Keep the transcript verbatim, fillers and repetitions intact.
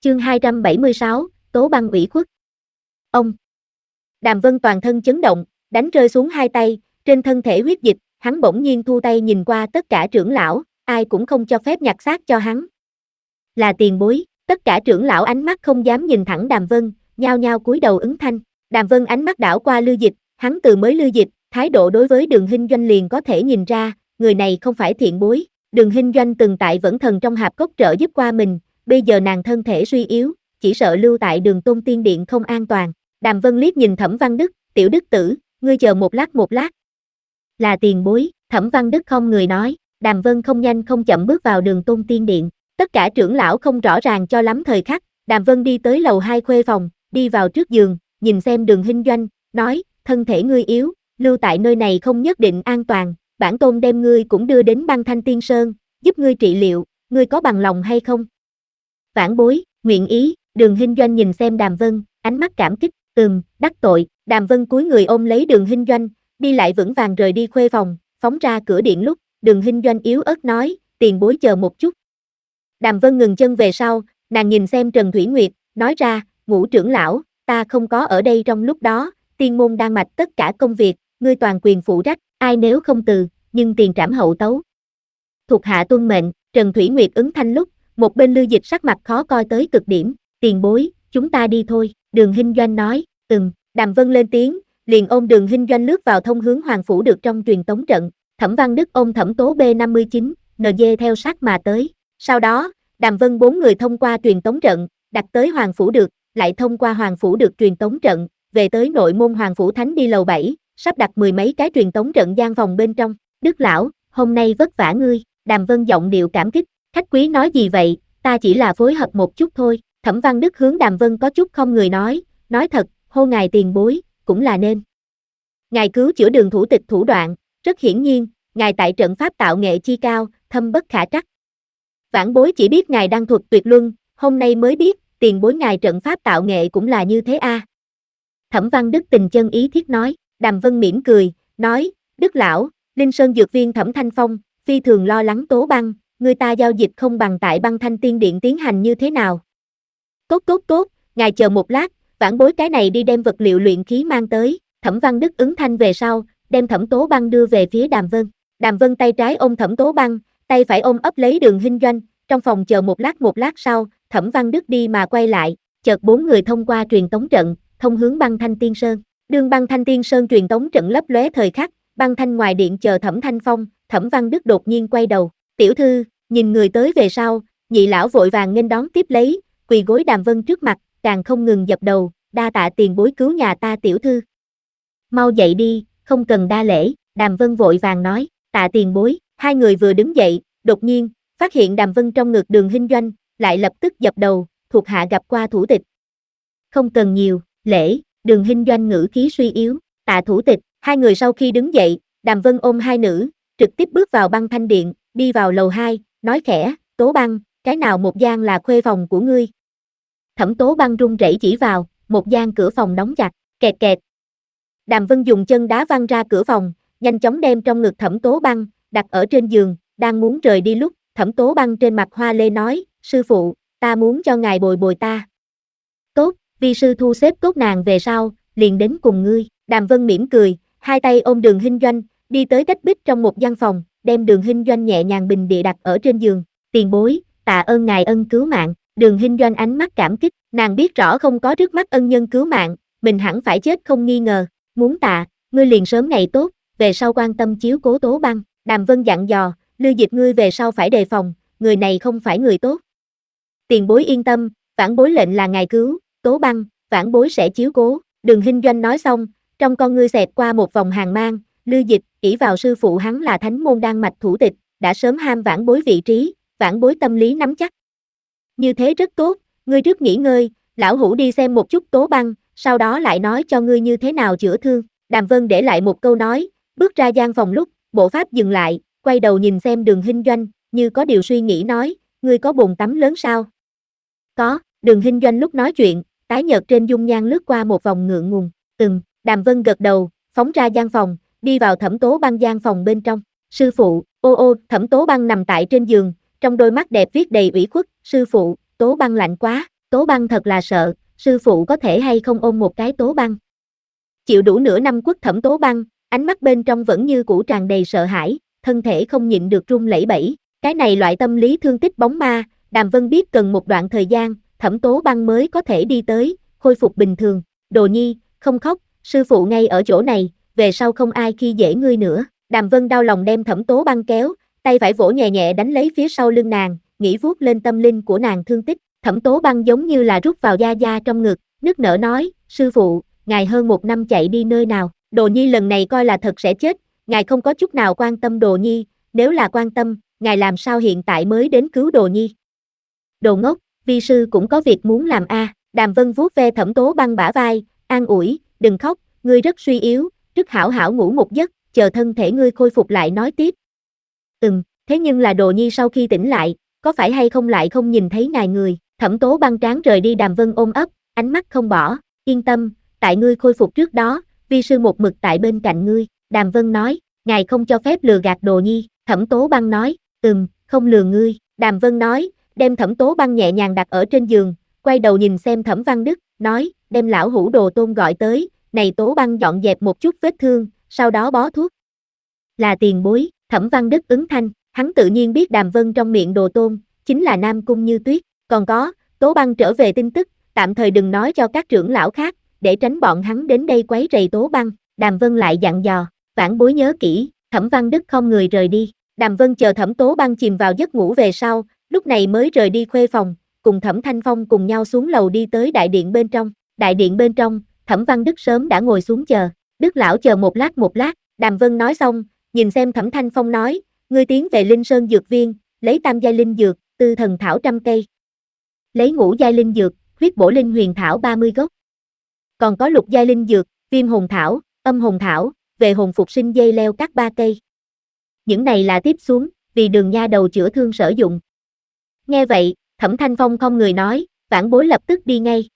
Chương hai trăm bảy mươi sáu, Tố Băng ủy khuất. Ông. Đàm Vân toàn thân chấn động, đánh rơi xuống hai tay, trên thân thể huyết dịch, hắn bỗng nhiên thu tay nhìn qua tất cả trưởng lão, ai cũng không cho phép nhặt xác cho hắn. Là tiền bối, tất cả trưởng lão ánh mắt không dám nhìn thẳng Đàm Vân, nhao nhao cúi đầu ứng thanh. Đàm Vân ánh mắt đảo qua Lưu Dịch, hắn từ mới Lưu Dịch, thái độ đối với Đường Hinh Doanh liền có thể nhìn ra, người này không phải thiện bối. Đường Hinh Doanh từng tại Vẫn Thần trong hạp cốc trợ giúp qua mình, bây giờ nàng thân thể suy yếu, chỉ sợ lưu tại Đường Tôn Tiên Điện không an toàn. Đàm Vân liếc nhìn Thẩm Văn Đức, tiểu đức tử, ngươi chờ một lát một lát. Là tiền bối, Thẩm Văn Đức không người nói. Đàm Vân không nhanh không chậm bước vào Đường Tôn Tiên Điện. Tất cả trưởng lão không rõ ràng cho lắm thời khắc, Đàm Vân đi tới lầu hai khuê phòng, đi vào trước giường, nhìn xem Đường Hinh Doanh, nói, thân thể ngươi yếu, lưu tại nơi này không nhất định an toàn, bản tôn đem ngươi cũng đưa đến Băng Thanh Tiên Sơn, giúp ngươi trị liệu, ngươi có bằng lòng hay không? Vãn bối, nguyện ý. Đường Hinh Doanh nhìn xem Đàm Vân, ánh mắt cảm kích, ừm, đắc tội. Đàm Vân cúi người ôm lấy Đường Hinh Doanh, đi lại vững vàng rời đi khuê phòng, phóng ra cửa điện lúc, Đường Hinh Doanh yếu ớt nói, tiền bối chờ một chút. Đàm Vân ngừng chân về sau, nàng nhìn xem Trần Thủy Nguyệt, nói ra, Ngũ trưởng lão, ta không có ở đây trong lúc đó, tiên môn đang mạch tất cả công việc, ngươi toàn quyền phụ trách, ai nếu không từ, nhưng tiền trảm hậu tấu. Thuộc hạ tuân mệnh. Trần Thủy Nguyệt ứng thanh lúc, một bên Lưu Dịch sắc mặt khó coi tới cực điểm, tiền bối, chúng ta đi thôi. Đường Hinh Doanh nói, ừm. Đàm Vân lên tiếng, liền ôm Đường Hinh Doanh lướt vào thông hướng Hoàng Phủ được trong truyền tống trận. Thẩm Văn Đức ôm Thẩm Tố B năm mươi chín, en giê theo sát mà tới. Sau đó, Đàm Vân bốn người thông qua truyền tống trận, đặt tới Hoàng Phủ được, lại thông qua Hoàng Phủ được truyền tống trận, về tới nội môn Hoàng Phủ Thánh đi lầu bảy, sắp đặt mười mấy cái truyền tống trận gian phòng bên trong. Đức lão, hôm nay vất vả ngươi. Đàm Vân giọng điệu cảm kích, khách quý nói gì vậy, ta chỉ là phối hợp một chút thôi. Thẩm Văn Đức hướng Đàm Vân có chút không người nói, nói thật, hô ngài tiền bối, cũng là nên. Ngài cứu chữa Đường thủ tịch thủ đoạn, rất hiển nhiên, ngài tại trận pháp tạo nghệ chi cao, thâm bất khả trắc. Vãn bối chỉ biết ngài đăng thuật tuyệt luân, hôm nay mới biết, tiền bối ngài trận pháp tạo nghệ cũng là như thế a. À. Thẩm Văn Đức tình chân ý thiết nói. Đàm Vân mỉm cười, nói, Đức lão, Linh Sơn dược viên Thẩm Thanh Phong, phi thường lo lắng Tố Băng, người ta giao dịch không bằng tại Băng Thanh Tiên Điện tiến hành như thế nào. Tốt tốt tốt, ngài chờ một lát, vãn bối cái này đi đem vật liệu luyện khí mang tới. Thẩm Văn Đức ứng thanh về sau, đem Thẩm Tố Băng đưa về phía Đàm Vân. Đàm Vân tay trái ôm Thẩm Tố Băng, tay phải ôm ấp lấy Đường Hinh Doanh, trong phòng chờ một lát một lát sau, Thẩm Văn Đức đi mà quay lại, chợt bốn người thông qua truyền tống trận, thông hướng Băng Thanh Tiên Sơn. Đương Băng Thanh Tiên Sơn truyền tống trận lấp lóe thời khắc, Băng Thanh ngoài điện chờ Thẩm Thanh Phong, Thẩm Văn Đức đột nhiên quay đầu, tiểu thư, nhìn người tới về sau, nhị lão vội vàng nghênh đón tiếp lấy, quỳ gối Đàm Vân trước mặt, càng không ngừng dập đầu, đa tạ tiền bối cứu nhà ta tiểu thư. Mau dậy đi, không cần đa lễ. Đàm Vân vội vàng nói, tạ tiền bối. Hai người vừa đứng dậy, đột nhiên, phát hiện Đàm Vân trong ngực Đường Hinh Doanh, lại lập tức dập đầu, thuộc hạ gặp qua thủ tịch. Không cần nhiều, lễ. Đường Hinh Doanh ngữ khí suy yếu, tạ thủ tịch. Hai người sau khi đứng dậy, Đàm Vân ôm hai nữ, trực tiếp bước vào Băng Thanh Điện, đi vào lầu hai, nói khẽ, Tố Băng, cái nào một gian là khuê phòng của ngươi? Thẩm Tố Băng run rẩy chỉ vào, một gian cửa phòng đóng chặt, kẹt kẹt. Đàm Vân dùng chân đá văng ra cửa phòng, nhanh chóng đem trong ngực Thẩm Tố Băng, đặt ở trên giường, đang muốn rời đi lúc, Thẩm Tố Băng trên mặt hoa lê nói, sư phụ, ta muốn cho ngài bồi bồi ta. Tốt, vi sư thu xếp tốt nàng về sau, liền đến cùng ngươi. Đàm Vân mỉm cười, hai tay ôm Đường Hinh Doanh, đi tới cách bích trong một gian phòng, đem Đường Hinh Doanh nhẹ nhàng bình địa đặt ở trên giường. Tiền bối, tạ ơn ngài ân cứu mạng. Đường Hinh Doanh ánh mắt cảm kích, nàng biết rõ không có trước mắt ân nhân cứu mạng, mình hẳn phải chết không nghi ngờ. Muốn tạ, ngươi liền sớm ngày tốt, về sau quan tâm chiếu cố Tố Băng. Đàm Vân dặn dò, Lưu Dịch ngươi về sau phải đề phòng, người này không phải người tốt. Tiền bối yên tâm, vãn bối lệnh là ngài cứu, Tố Băng, vãn bối sẽ chiếu cố. Đường Hinh Doanh nói xong, trong con ngươi xẹt qua một vòng hàn mang, Lưu Dịch, ỷ vào sư phụ hắn là thánh môn đan mạch thủ tịch, đã sớm ham vãn bối vị trí, vãn bối tâm lý nắm chắc. Như thế rất tốt, ngươi trước nghỉ ngơi, lão hủ đi xem một chút Tố Băng, sau đó lại nói cho ngươi như thế nào chữa thương. Đàm Vân để lại một câu nói, bước ra gian phòng lúc, bộ pháp dừng lại, quay đầu nhìn xem Đường Hinh Doanh, như có điều suy nghĩ nói, ngươi có bồn tắm lớn sao? Có. Đường Hinh Doanh lúc nói chuyện, tái nhợt trên dung nhan lướt qua một vòng ngượng ngùng, ừm. Đàm Vân gật đầu, phóng ra gian phòng, đi vào Thẩm Tố Băng gian phòng bên trong. Sư phụ, ô ô, Thẩm Tố Băng nằm tại trên giường, trong đôi mắt đẹp viết đầy ủy khuất, sư phụ, Tố Băng lạnh quá. Tố Băng thật là sợ, sư phụ có thể hay không ôm một cái Tố Băng. Chịu đủ nửa năm quất thẩm Tố Băng, ánh mắt bên trong vẫn như cũ tràn đầy sợ hãi, thân thể không nhịn được run lẩy bẩy. Cái này loại tâm lý thương tích bóng ma, Đàm Vân biết cần một đoạn thời gian, thẩm Tố Băng mới có thể đi tới, khôi phục bình thường. Đồ Nhi, không khóc, sư phụ ngay ở chỗ này, về sau không ai khi dễ ngươi nữa. Đàm Vân đau lòng đem thẩm Tố Băng kéo, tay phải vỗ nhẹ nhẹ đánh lấy phía sau lưng nàng, nghĩ vuốt lên tâm linh của nàng thương tích. Thẩm Tố Băng giống như là rút vào da da trong ngực, nức nở nói, sư phụ, ngài hơn một năm chạy đi nơi nào, Đồ Nhi lần này coi là thật sẽ chết, ngài không có chút nào quan tâm Đồ Nhi, nếu là quan tâm, ngài làm sao hiện tại mới đến cứu Đồ Nhi. Đồ ngốc, vi sư cũng có việc muốn làm a. À. Đàm Vân vuốt ve thẩm Tố Băng bả vai, an ủi, đừng khóc, ngươi rất suy yếu, rất hảo hảo ngủ một giấc, chờ thân thể ngươi khôi phục lại nói tiếp. Ừm, thế nhưng là Đồ Nhi sau khi tỉnh lại, có phải hay không lại không nhìn thấy ngài người, thẩm Tố Băng trán rời đi. Đàm Vân ôm ấp, ánh mắt không bỏ, yên tâm, tại ngươi khôi phục trước đó, vi sư một mực tại bên cạnh ngươi. Đàm Vân nói, ngài không cho phép lừa gạt Đồ Nhi. Thẩm Tố Băng nói, ừm, không lừa ngươi. Đàm Vân nói, đem thẩm Tố Băng nhẹ nhàng đặt ở trên giường, quay đầu nhìn xem Thẩm Văn Đức, nói, đem lão hủ Đồ Tôn gọi tới, này Tố Băng dọn dẹp một chút vết thương, sau đó bó thuốc. Là tiền bối. Thẩm Văn Đức ứng thanh, hắn tự nhiên biết Đàm Vân trong miệng Đồ Tôn, chính là Nam Cung Như Tuyết, còn có, Tố Băng trở về tin tức, tạm thời đừng nói cho các trưởng lão khác, để tránh bọn hắn đến đây quấy rầy Tố Băng. Đàm Vân lại dặn dò, vãn bối nhớ kỹ. Thẩm Văn Đức không người rời đi. Đàm Vân chờ Thẩm Tố Băng chìm vào giấc ngủ về sau, lúc này mới rời đi khuê phòng, cùng Thẩm Thanh Phong cùng nhau xuống lầu đi tới đại điện bên trong. Đại điện bên trong, Thẩm Văn Đức sớm đã ngồi xuống chờ. Đức lão chờ một lát một lát, Đàm Vân nói xong, nhìn xem Thẩm Thanh Phong nói, ngươi tiến về Linh Sơn Dược Viên, lấy tam giai linh dược, tư thần thảo trăm cây. Lấy ngũ giai linh dược, huyết bổ linh huyền thảo ba mươi gốc. Còn có lục giai linh dược, viêm hồn thảo, âm hồn thảo, về hồn phục sinh dây leo các ba cây. Những này là tiếp xuống, vì Đường nha đầu chữa thương sử dụng. Nghe vậy, Thẩm Thanh Phong không người nói, vãn bối lập tức đi ngay.